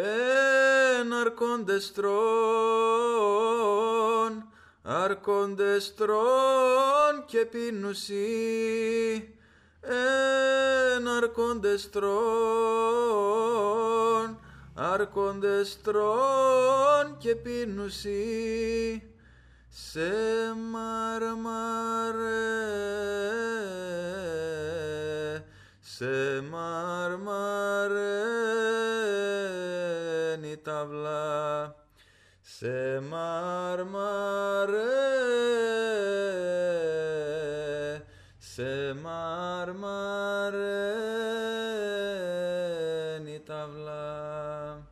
Αρχόντες τρών, αρχόντες τρών και πίνουσι, αρχόντες τρών, αρχόντες τρών και πίνουσι, σε μαρμαρέ, σε μαρμαρένη ταυλά, σε μαρμαρέ, σε μαρμαρένη ταυλά.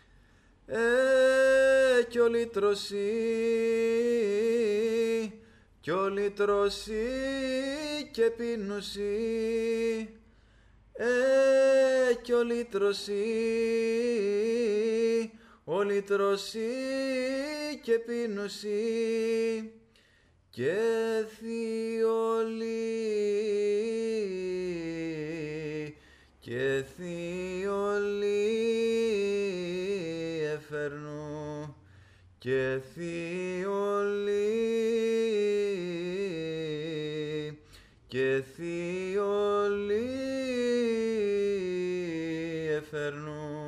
Κι όλη τροσί, κι όλη τροσί και πίνουσι, κι όλη τροσί, όλη τροσί και πίνουσι, και θειολή, και θειολή εφέρνου, και θειολή, και θειολή εφέρνου.